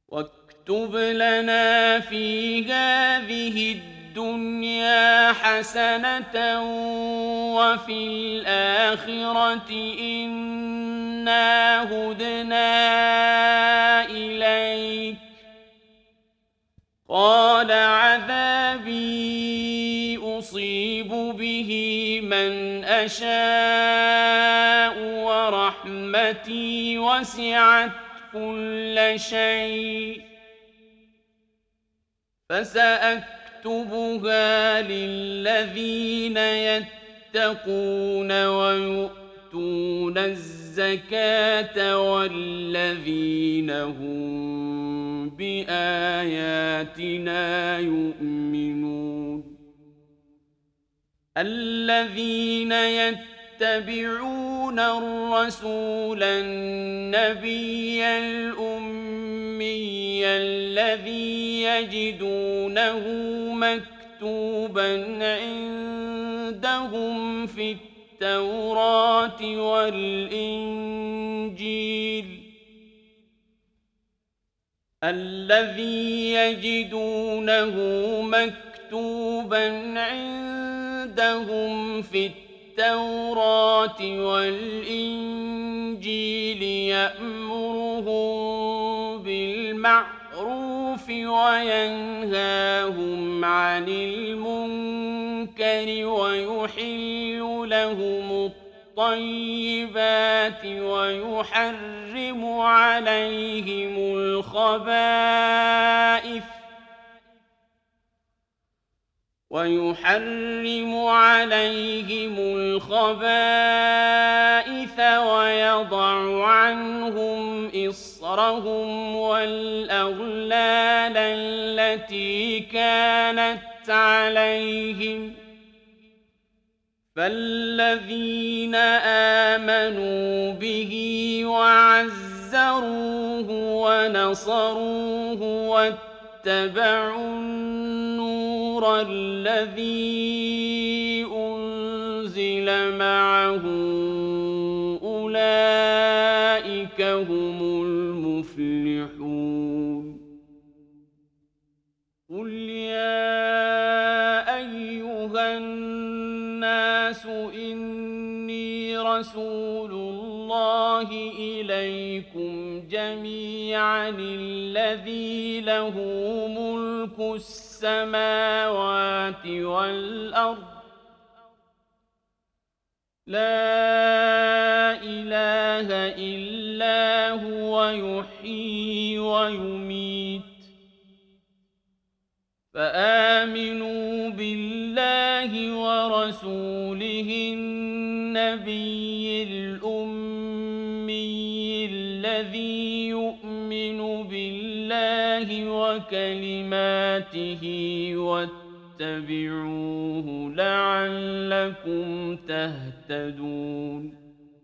واكتب لنا في هذه الدنيا حسنة وفي الآخرة إنا هدنا إليك. قال عذابي أصيب به من أشاء ورحمتي وسعت كل شيء فسأكتبها للذين يتقون ويؤتون الزكاة والذين هم بآياتنا يؤمنون. الذين يتبعون الرسول النبي الأمي الذي يجدونه مكتوبا عندهم في التوراة والإنجيل يأمرهم بالمعروف وينهاهم عن المنكر ويحل لهم الطيبات ويحرم عليهم الخبائث ويضع عنهم إصرهم والأغلال التي كانت عليهم. فالذين آمنوا به وعزروه ونصروه واتبعوا النور الذي أنزل معه أولئك هم المفلحون. قل يا أيها الناس إني رسول الله إليكم جميعا الذي له ملك السماوات والأرض لا إله إلا هو يحيي ويميت. فآمنوا بالله ورسوله النبي الأمي الذي يؤمن بالله وكلماته واتبعوه لعلكم تهتدون.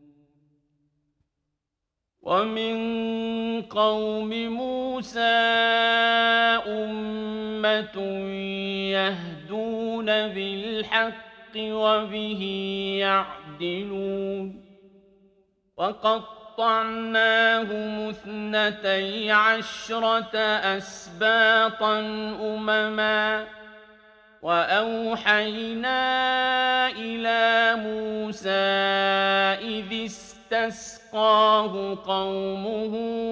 ومن قوم موسى أمة يهدون بالحق وبه يعدلون. وقطعناهم 12 أسباطا أمما وأوحينا إلى موسى إذ استسقاه قومه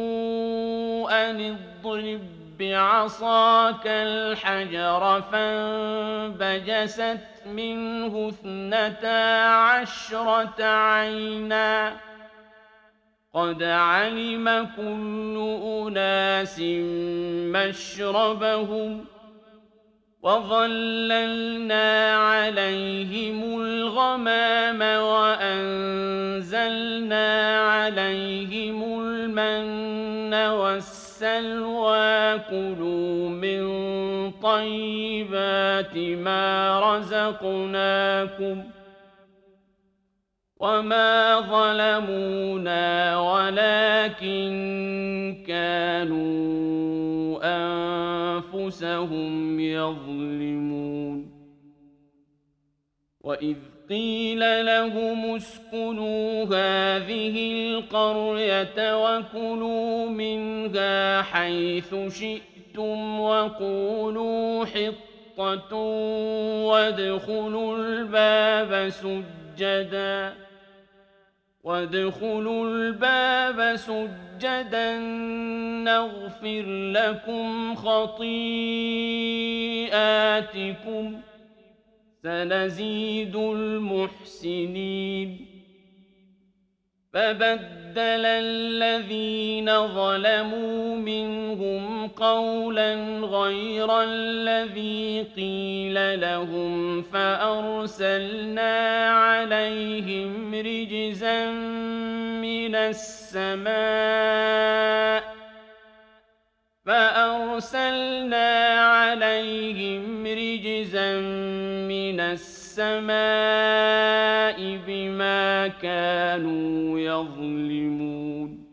أن اضرب بعصاك الحجر فانبجست منه 12 عينا قد علم كل أناس مشربهم وظللنا عليهم الغمام وأنزلنا عليهم المن والسلوى كلوا من طيبات ما رزقناكم وما ظلمونا ولكن كانوا أنفسهم يظلمون. وإذ قيل لهم اسكنوا هذه القرية وكلوا منها حيث شئتم وادخلوا الباب سجدا نغفر لكم خطيئاتكم سنزيد المحسنين فبدل الذين ظلموا منهم قولا غير الذي قيل لهم فأرسلنا عليهم رجزا من السماء بما كانوا يظلمون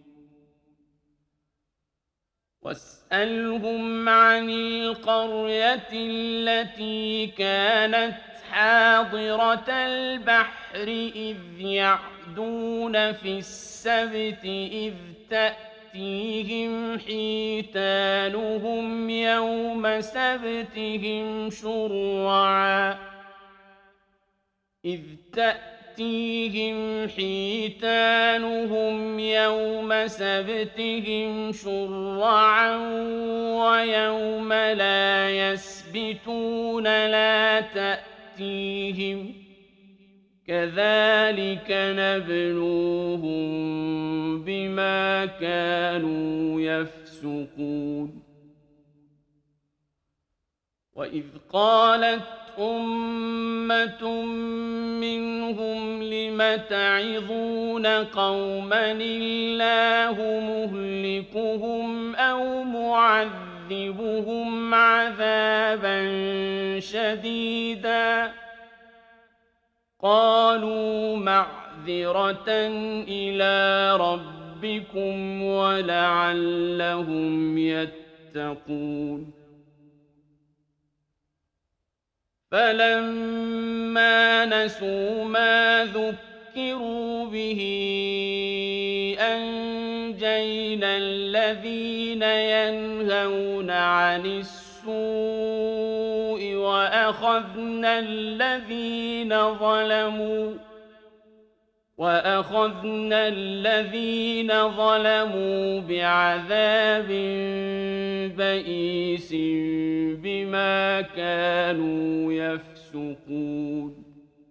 واسألهم عن القرية التي كانت حاضرة البحر إذ يعدون في السبت إذ تأتيهم حيتانهم يوم سبتهم شرعا ويوم لا يسبتون لا تأتيهم كذلك نبلوهم بما كانوا يفسقون وإذ قالت أمة منهم لم تعظون قوما الله مهلكهم أو معذبهم عذابا شديدا قالوا معذرة إلى ربكم ولعلهم يتقون فلما نسوا ما ذكروا به أنجينا الذين ينهون عن السوء وأخذنا الذين ظلموا بعذاب بئيس بما كانوا يفسقون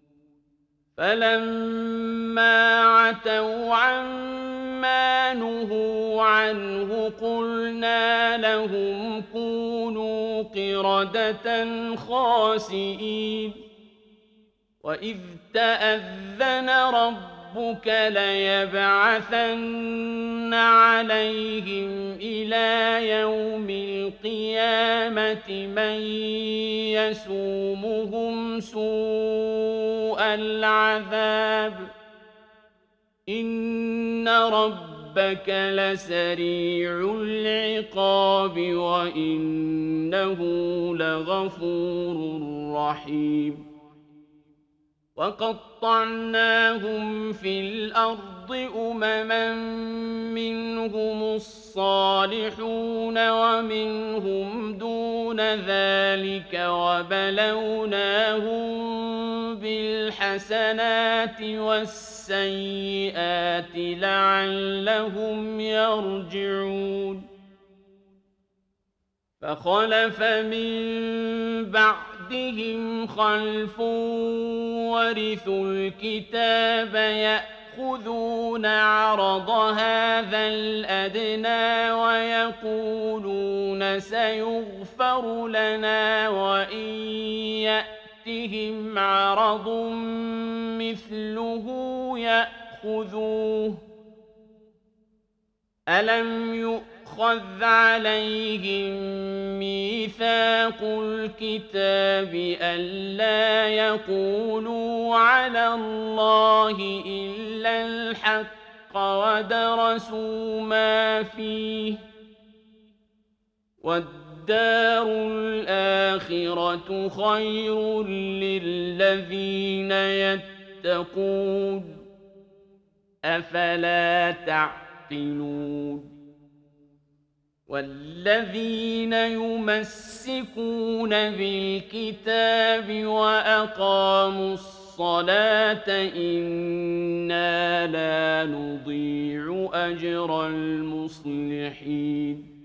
فلما عتوا عما نهوا عنه قلنا لهم كونوا قردة خاسئين وإذ تأذن ربك ليبعثن عليهم إلى يوم القيامة من يسومهم سوء العذاب إن ربك لسريع العقاب وإنه لغفور رحيم وقطعناهم في الأرض أمما منهم الصالحون ومنهم دون ذلك وبلوناهم بالحسنات والسيئات لعلهم يرجعون فخلف من بعدهم خلف ورثوا الكتاب يأخذون عرض هذا الأدنى ويقولون سيغفر لنا وإن يأتهم عرض مثله يأخذوه ألم يؤخذ عليهم ميثاق الكتاب ألا يقولوا على الله إلا الحق ودرسوا ما فيه والدار الآخرة خير للذين يتقون يتقون أفلا تعقلون والذين يمسكون بالكتاب وأقاموا الصلاة إنا لا نضيع أجر المصلحين